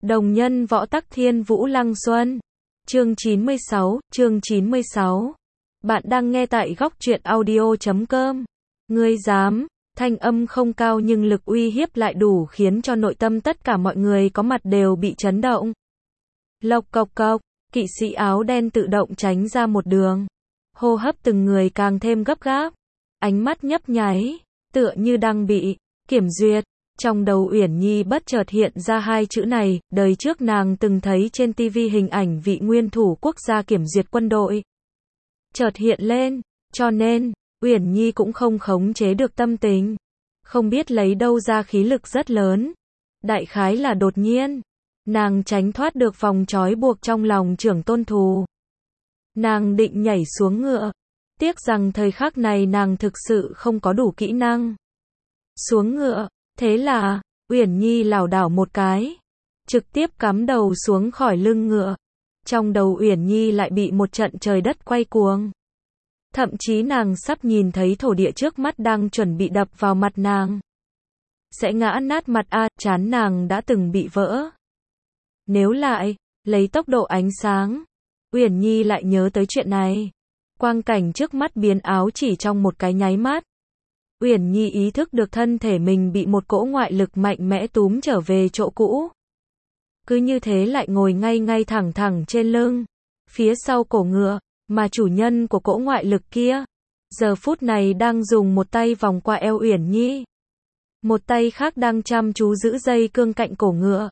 Đồng nhân võ tắc thiên vũ lăng xuân. Chương 96. Bạn đang nghe tại góc truyện audio.com. Ngươi dám, thanh âm không cao nhưng lực uy hiếp lại đủ khiến cho nội tâm tất cả mọi người có mặt đều bị chấn động. Lộc cộc cộc, kỵ sĩ áo đen tự động tránh ra một đường. Hô hấp từng người càng thêm gấp gáp. Ánh mắt nhấp nháy, tựa như đang bị kiểm duyệt. Trong đầu Uyển Nhi bất chợt hiện ra hai chữ này, đời trước nàng từng thấy trên TV hình ảnh vị nguyên thủ quốc gia kiểm duyệt quân đội. Chợt hiện lên, cho nên, Uyển Nhi cũng không khống chế được tâm tình. Không biết lấy đâu ra khí lực rất lớn. Đại khái là đột nhiên, nàng tránh thoát được vòng trói buộc trong lòng Trưởng Tôn Thù. Nàng định nhảy xuống ngựa. Tiếc rằng thời khắc này nàng thực sự không có đủ kỹ năng. Xuống ngựa. Thế là, Uyển Nhi lảo đảo một cái, trực tiếp cắm đầu xuống khỏi lưng ngựa. Trong đầu Uyển Nhi lại bị một trận trời đất quay cuồng. Thậm chí nàng sắp nhìn thấy thổ địa trước mắt đang chuẩn bị đập vào mặt nàng. Sẽ ngã nát mặt trán nàng đã từng bị vỡ. Nếu lại, lấy tốc độ ánh sáng, Uyển Nhi lại nhớ tới chuyện này. Quang cảnh trước mắt biến áo chỉ trong một cái nháy mắt. Uyển Nhi ý thức được thân thể mình bị một cỗ ngoại lực mạnh mẽ túm trở về chỗ cũ. Cứ như thế lại ngồi ngay thẳng trên lưng, phía sau cổ ngựa, mà chủ nhân của cỗ ngoại lực kia, giờ phút này đang dùng một tay vòng qua eo Uyển Nhi. Một tay khác đang chăm chú giữ dây cương cạnh cổ ngựa.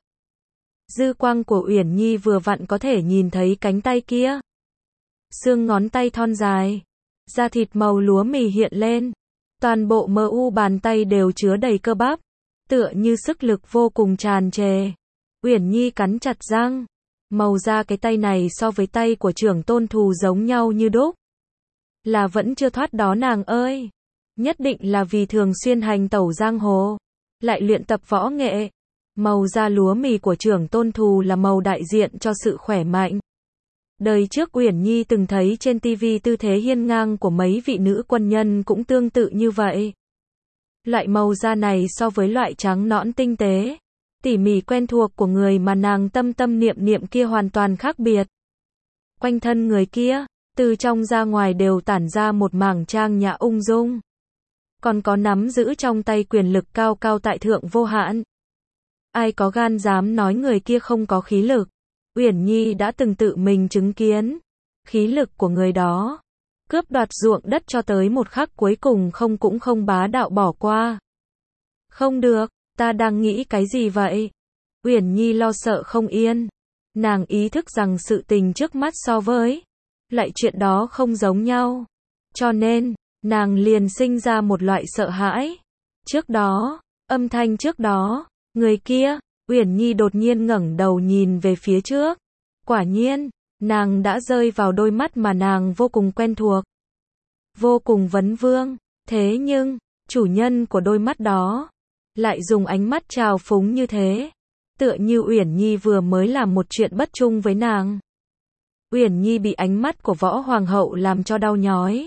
Dư quang của Uyển Nhi vừa vặn có thể nhìn thấy cánh tay kia. Xương ngón tay thon dài, da thịt màu lúa mì hiện lên. Toàn bộ bàn tay đều chứa đầy cơ bắp, tựa như sức lực vô cùng tràn trề. Uyển Nhi cắn chặt răng, màu da cái tay này so với tay của Trưởng Tôn Thù giống nhau như đúc. Là vẫn chưa thoát đó nàng ơi. Nhất định là vì thường xuyên hành tẩu giang hồ, lại luyện tập võ nghệ. Màu da lúa mì của Trưởng Tôn Thù là màu đại diện cho sự khỏe mạnh. Đời trước Uyển Nhi từng thấy trên TV tư thế hiên ngang của mấy vị nữ quân nhân cũng tương tự như vậy. Loại màu da này so với loại trắng nõn tinh tế, tỉ mỉ quen thuộc của người mà nàng tâm niệm kia hoàn toàn khác biệt. Quanh thân người kia, từ trong ra ngoài đều tản ra một mảng trang nhã ung dung. Còn có nắm giữ trong tay quyền lực cao tại thượng vô hạn. Ai có gan dám nói người kia không có khí lực. Uyển Nhi đã từng tự mình chứng kiến khí lực của người đó, cướp đoạt ruộng đất cho tới một khắc cuối cùng cũng không bá đạo bỏ qua. Không được, ta đang nghĩ cái gì vậy? Uyển Nhi lo sợ không yên. Nàng ý thức rằng sự tình trước mắt so với lại chuyện đó không giống nhau. Cho nên, nàng liền sinh ra một loại sợ hãi. Trước đó, âm thanh trước đó, người kia. Uyển Nhi đột nhiên ngẩng đầu nhìn về phía trước. Quả nhiên, nàng đã rơi vào đôi mắt mà nàng vô cùng quen thuộc. Vô cùng vấn vương. Thế nhưng, chủ nhân của đôi mắt đó lại dùng ánh mắt trào phúng như thế. Tựa như Uyển Nhi vừa mới làm một chuyện bất trung với nàng. Uyển Nhi bị ánh mắt của Võ Hoàng hậu làm cho đau nhói.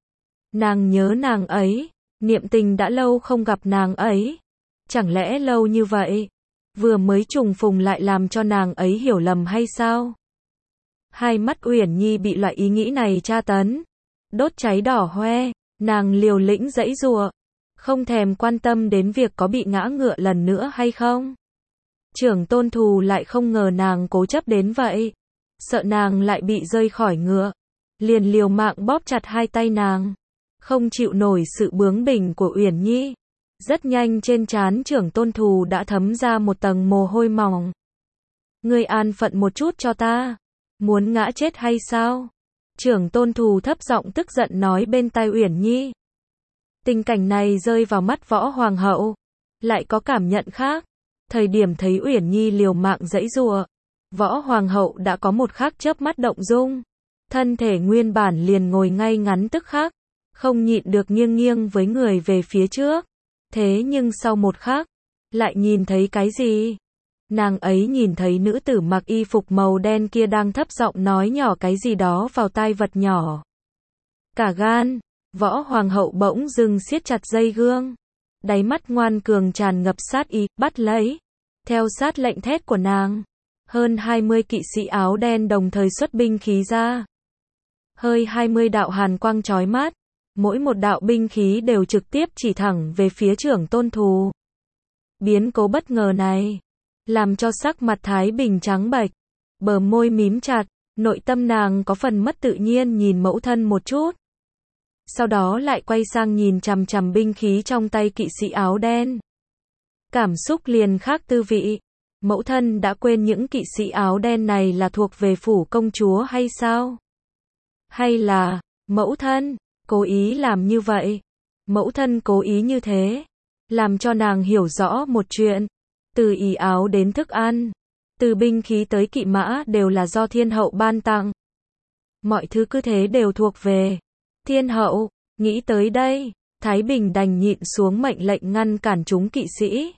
Nàng nhớ nàng ấy, niệm tình đã lâu không gặp nàng ấy. Chẳng lẽ lâu như vậy, vừa mới trùng phùng lại làm cho nàng ấy hiểu lầm hay sao? Hai mắt Uyển Nhi bị loại ý nghĩ này tra tấn, đốt cháy đỏ hoe, nàng liều lĩnh giãy giụa, không thèm quan tâm đến việc có bị ngã ngựa lần nữa hay không. Trưởng Tôn Thù lại không ngờ nàng cố chấp đến vậy, sợ nàng lại bị rơi khỏi ngựa, liền liều mạng bóp chặt hai tay nàng, không chịu nổi sự bướng bỉnh của Uyển Nhi. Rất nhanh trên trán Trưởng Tôn Thù đã thấm ra một tầng mồ hôi mỏng. Ngươi an phận một chút cho ta. Muốn ngã chết hay sao? Trưởng Tôn Thù thấp giọng tức giận nói bên tai Uyển Nhi. Tình cảnh này rơi vào mắt Võ Hoàng hậu, lại có cảm nhận khác. Thời điểm thấy Uyển Nhi liều mạng giãy giụa, Võ Hoàng hậu đã có một khắc chớp mắt động dung. Thân thể nguyên bản liền ngồi ngay ngắn tức khắc, không nhịn được nghiêng với người về phía trước. Thế nhưng sau một khắc, lại nhìn thấy cái gì? Nàng ấy nhìn thấy nữ tử mặc y phục màu đen kia đang thấp giọng nói nhỏ cái gì đó vào tai vật nhỏ. Cả gan, Võ Hoàng hậu bỗng dưng siết chặt dây gương. Đáy mắt ngoan cường tràn ngập sát ý, bắt lấy. Theo sát lệnh thét của nàng, Hơn 20 kỵ sĩ áo đen đồng thời xuất binh khí ra. Hơi 20 đạo hàn quang chói mắt, mỗi một đạo binh khí đều trực tiếp chỉ thẳng về phía Trưởng Tôn Thù. Biến cố bất ngờ này, làm cho sắc mặt Thái Bình trắng bệch, bờ môi mím chặt, nội tâm nàng có phần mất tự nhiên nhìn mẫu thân một chút. Sau đó lại quay sang nhìn chằm chằm binh khí trong tay kỵ sĩ áo đen. Cảm xúc liền khác tư vị. Mẫu thân đã quên những kỵ sĩ áo đen này là thuộc về phủ công chúa hay sao? Hay là, mẫu thân, cố ý làm như vậy? Mẫu thân cố ý như thế, làm cho nàng hiểu rõ một chuyện. Từ y áo đến thức ăn, từ binh khí tới kỵ mã đều là do thiên hậu ban tặng. Mọi thứ cứ thế đều thuộc về thiên hậu. Nghĩ tới đây, Thái Bình đành nhịn xuống mệnh lệnh ngăn cản chúng kỵ sĩ.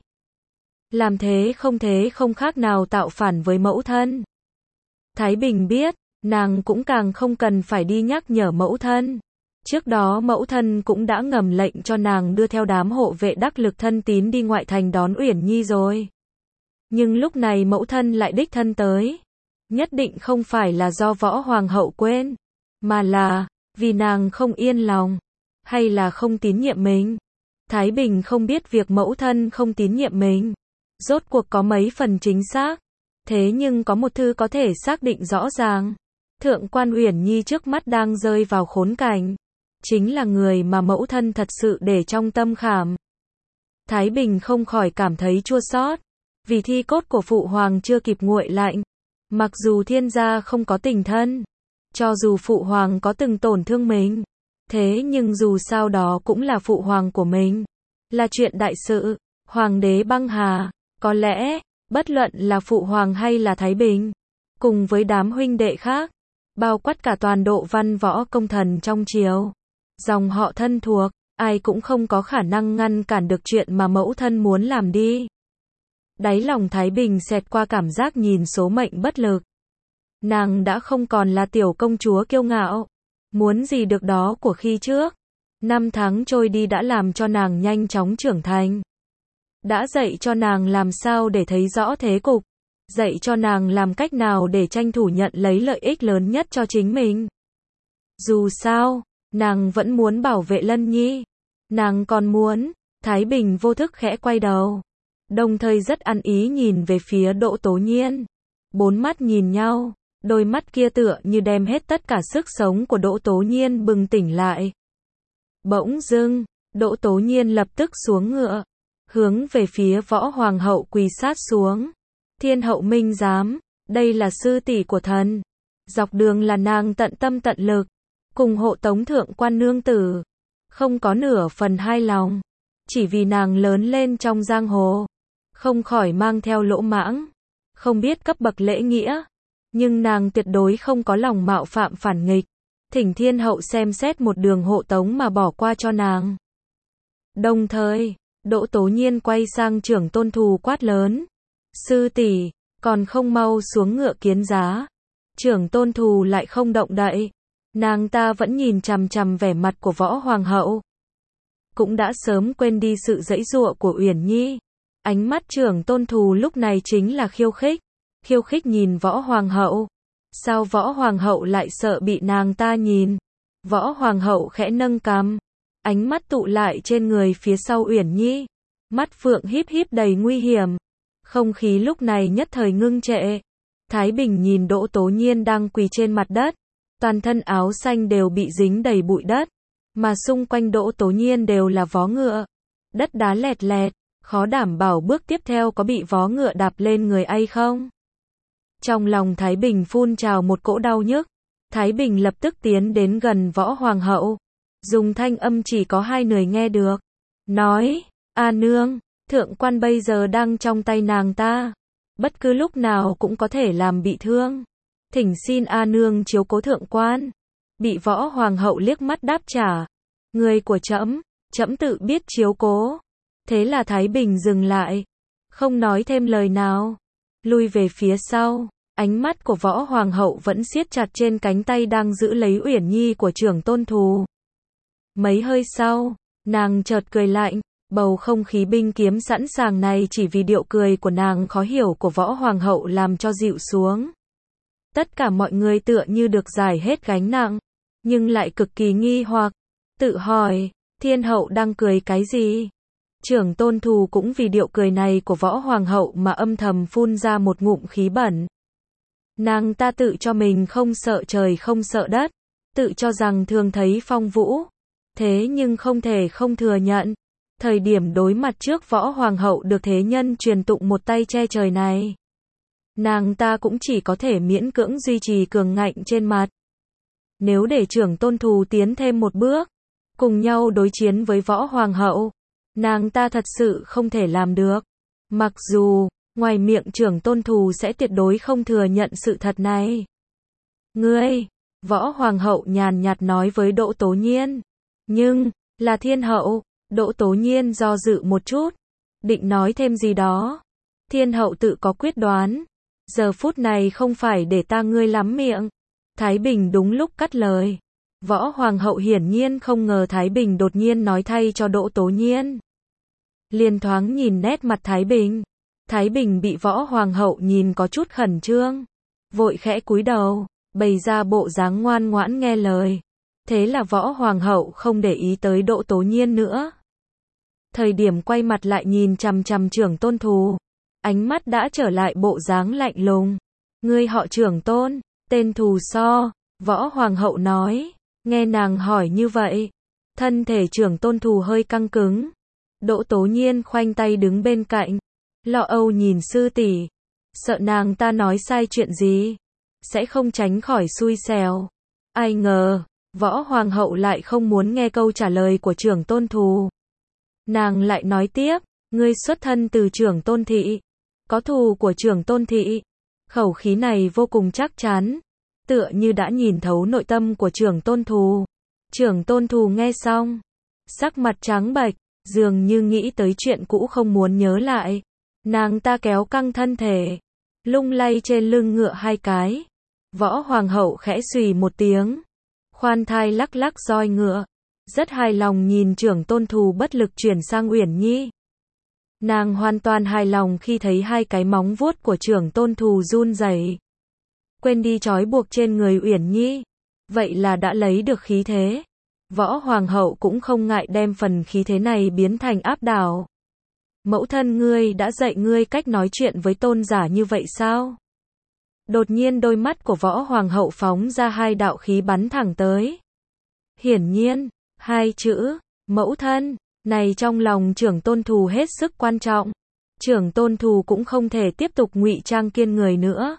Làm thế không khác nào tạo phản với mẫu thân. Thái Bình biết, nàng cũng càng không cần phải đi nhắc nhở mẫu thân. Trước đó mẫu thân cũng đã ngầm lệnh cho nàng đưa theo đám hộ vệ đắc lực thân tín đi ngoại thành đón Uyển Nhi rồi. Nhưng lúc này mẫu thân lại đích thân tới. Nhất định không phải là do Võ Hoàng hậu quên, mà là vì nàng không yên lòng, hay là không tín nhiệm mình. Thái Bình không biết việc mẫu thân không tín nhiệm mình rốt cuộc có mấy phần chính xác. Thế nhưng có một thứ có thể xác định rõ ràng. Thượng quan Uyển Nhi trước mắt đang rơi vào khốn cảnh. Chính là người mà mẫu thân thật sự để trong tâm khảm. Thái Bình không khỏi cảm thấy chua xót. Vì thi cốt của phụ hoàng chưa kịp nguội lạnh. Mặc dù thiên gia không có tình thân. Cho dù phụ hoàng có từng tổn thương mình. Thế nhưng dù sao đó cũng là phụ hoàng của mình. Là chuyện đại sự. Hoàng đế băng hà. Có lẽ, bất luận là phụ hoàng hay là Thái Bình, cùng với đám huynh đệ khác, bao quát cả toàn độ văn võ công thần trong triều, dòng họ thân thuộc, ai cũng không có khả năng ngăn cản được chuyện mà mẫu thân muốn làm đi. Đáy lòng Thái Bình xẹt qua cảm giác nhìn số mệnh bất lực. Nàng đã không còn là tiểu công chúa kiêu ngạo, muốn gì được đó của khi trước. 5 tháng trôi đi đã làm cho nàng nhanh chóng trưởng thành. Đã dạy cho nàng làm sao để thấy rõ thế cục, dạy cho nàng làm cách nào để tranh thủ nhận lấy lợi ích lớn nhất cho chính mình. Dù sao, nàng vẫn muốn bảo vệ Lân Nhi. Nàng còn muốn, Thái Bình vô thức khẽ quay đầu, đồng thời rất ăn ý nhìn về phía Đỗ Tố Nhiên. 4 mắt nhìn nhau, đôi mắt kia tựa như đem hết tất cả sức sống của Đỗ Tố Nhiên bừng tỉnh lại. Bỗng dưng, Đỗ Tố Nhiên lập tức xuống ngựa, hướng về phía Võ Hoàng hậu quỳ sát xuống. Thiên hậu minh giám, đây là sư tỷ của thần. Dọc đường là nàng tận tâm tận lực, cùng hộ tống thượng quan nương tử. Không có nửa phần hai lòng. Chỉ vì nàng lớn lên trong giang hồ, không khỏi mang theo lỗ mãng, không biết cấp bậc lễ nghĩa. Nhưng nàng tuyệt đối không có lòng mạo phạm phản nghịch. Thỉnh thiên hậu xem xét một đường hộ tống mà bỏ qua cho nàng. Đồng thời, Đỗ Tố Nhiên quay sang Trưởng Tôn Thù quát lớn. Sư tỷ, còn không mau xuống ngựa kiến giá. Trưởng Tôn Thù lại không động đậy. Nàng ta vẫn nhìn chằm chằm vẻ mặt của Võ Hoàng hậu. Cũng đã sớm quên đi sự giãy giụa của Uyển Nhi. Ánh mắt Trưởng Tôn Thù lúc này chính là khiêu khích. Khiêu khích nhìn Võ Hoàng hậu. Sao Võ Hoàng hậu lại sợ bị nàng ta nhìn? Võ Hoàng hậu khẽ nâng cằm, ánh mắt tụ lại trên người phía sau Uyển Nhi. Mắt phượng híp híp đầy nguy hiểm. Không khí lúc này nhất thời ngưng trệ. Thái Bình nhìn Đỗ Tố Nhiên đang quỳ trên mặt đất. Toàn thân áo xanh đều bị dính đầy bụi đất. Mà xung quanh Đỗ Tố Nhiên đều là vó ngựa. Đất đá lẹt lẹt. Khó đảm bảo bước tiếp theo có bị vó ngựa đạp lên người ai không. Trong lòng Thái Bình phun trào một cỗ đau nhức. Thái Bình lập tức tiến đến gần Võ Hoàng hậu. Dùng thanh âm chỉ có 2 người nghe được. Nói, A nương, thượng quan bây giờ đang trong tay nàng ta. Bất cứ lúc nào cũng có thể làm bị thương. Thỉnh xin A nương chiếu cố thượng quan. Bị Võ Hoàng hậu liếc mắt đáp trả. Người của trẫm, trẫm tự biết chiếu cố. Thế là Thái Bình dừng lại. Không nói thêm lời nào. Lui về phía sau. Ánh mắt của Võ Hoàng hậu vẫn siết chặt trên cánh tay đang giữ lấy Uyển Nhi của Trưởng Tôn Thù. Mấy hơi sau, nàng chợt cười lạnh. Bầu không khí binh kiếm sẵn sàng này chỉ vì điệu cười của nàng khó hiểu của Võ Hoàng hậu làm cho dịu xuống. Tất cả mọi người tựa như được giải hết gánh nặng, nhưng lại cực kỳ nghi hoặc, tự hỏi, thiên hậu đang cười cái gì? Trưởng tôn thù cũng vì điệu cười này của Võ Hoàng hậu mà âm thầm phun ra một ngụm khí bẩn. Nàng ta tự cho mình không sợ trời không sợ đất, tự cho rằng thường thấy phong vũ. Thế nhưng không thể không thừa nhận, thời điểm đối mặt trước Võ Hoàng hậu được thế nhân truyền tụng một tay che trời này, nàng ta cũng chỉ có thể miễn cưỡng duy trì cường ngạnh trên mặt. Nếu để trưởng tôn thù tiến thêm một bước, cùng nhau đối chiến với Võ Hoàng hậu, nàng ta thật sự không thể làm được. Mặc dù, ngoài miệng trưởng tôn thù sẽ tuyệt đối không thừa nhận sự thật này. Ngươi, Võ Hoàng hậu nhàn nhạt nói với Đỗ Tố Nhiên. Nhưng, là thiên hậu, Đỗ Tố Nhiên do dự một chút, định nói thêm gì đó. Thiên hậu tự có quyết đoán. Giờ phút này không phải để ta ngươi lắm miệng. Thái Bình đúng lúc cắt lời. Võ Hoàng hậu hiển nhiên không ngờ Thái Bình đột nhiên nói thay cho Đỗ Tố Nhiên. Liền thoáng nhìn nét mặt Thái Bình. Thái Bình bị Võ Hoàng hậu nhìn có chút khẩn trương, vội khẽ cúi đầu, bày ra bộ dáng ngoan ngoãn nghe lời. Thế là Võ Hoàng hậu không để ý tới Đỗ Tố Nhiên nữa. Thời điểm quay mặt lại nhìn chằm chằm trưởng tôn thù, ánh mắt đã trở lại bộ dáng lạnh lùng. Ngươi họ trưởng tôn, tên thù so, Võ Hoàng hậu nói. Nghe nàng hỏi như vậy, thân thể trưởng tôn thù hơi căng cứng. Đỗ Tố Nhiên khoanh tay đứng bên cạnh, lo âu nhìn sư tỷ, sợ nàng ta nói sai chuyện gì, sẽ không tránh khỏi xui xẻo. Ai ngờ, Võ Hoàng hậu lại không muốn nghe câu trả lời của trưởng tôn thù. Nàng lại nói tiếp, ngươi xuất thân từ trưởng tôn thị, có thù của trưởng tôn thị. Khẩu khí này vô cùng chắc chắn, tựa như đã nhìn thấu nội tâm của trưởng tôn thù. Trưởng tôn thù nghe xong, sắc mặt trắng bệch, dường như nghĩ tới chuyện cũ không muốn nhớ lại. Nàng ta kéo căng thân thể, lung lay trên lưng ngựa hai cái. Võ Hoàng hậu khẽ xùy một tiếng, khoan thai lắc lắc roi ngựa, rất hài lòng nhìn trưởng tôn thù bất lực chuyển sang Uyển Nhi. Nàng hoàn toàn hài lòng khi thấy hai cái móng vuốt của trưởng tôn thù run rẩy, quên đi trói buộc trên người Uyển Nhi. Vậy là đã lấy được khí thế. Võ Hoàng hậu cũng không ngại đem phần khí thế này biến thành áp đảo. Mẫu thân ngươi đã dạy ngươi cách nói chuyện với tôn giả như vậy sao? Đột nhiên đôi mắt của Võ Hoàng hậu phóng ra hai đạo khí bắn thẳng tới. Hiển nhiên, hai chữ, mẫu thân, này trong lòng trưởng tôn thù hết sức quan trọng. Trưởng tôn thù cũng không thể tiếp tục ngụy trang kiên người nữa.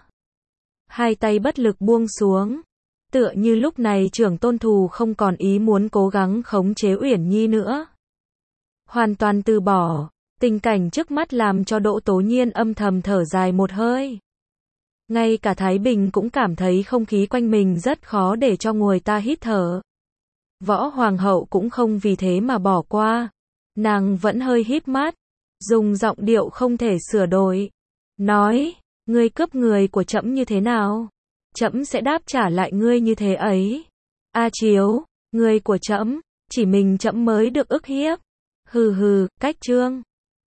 Hai tay bất lực buông xuống. Tựa như lúc này trưởng tôn thù không còn ý muốn cố gắng khống chế Uyển Nhi nữa. Hoàn toàn từ bỏ. Tình cảnh trước mắt làm cho Đỗ Tố Nhiên âm thầm thở dài một hơi. Ngay cả Thái Bình cũng cảm thấy không khí quanh mình rất khó để cho người ta hít thở. Võ Hoàng hậu cũng không vì thế mà bỏ qua. Nàng vẫn hơi híp mắt, dùng giọng điệu không thể sửa đổi. Nói, ngươi cướp người của trẫm như thế nào? Trẫm sẽ đáp trả lại ngươi như thế ấy. A Chiếu, người của trẫm, chỉ mình trẫm mới được ức hiếp. Hừ hừ, cách trương.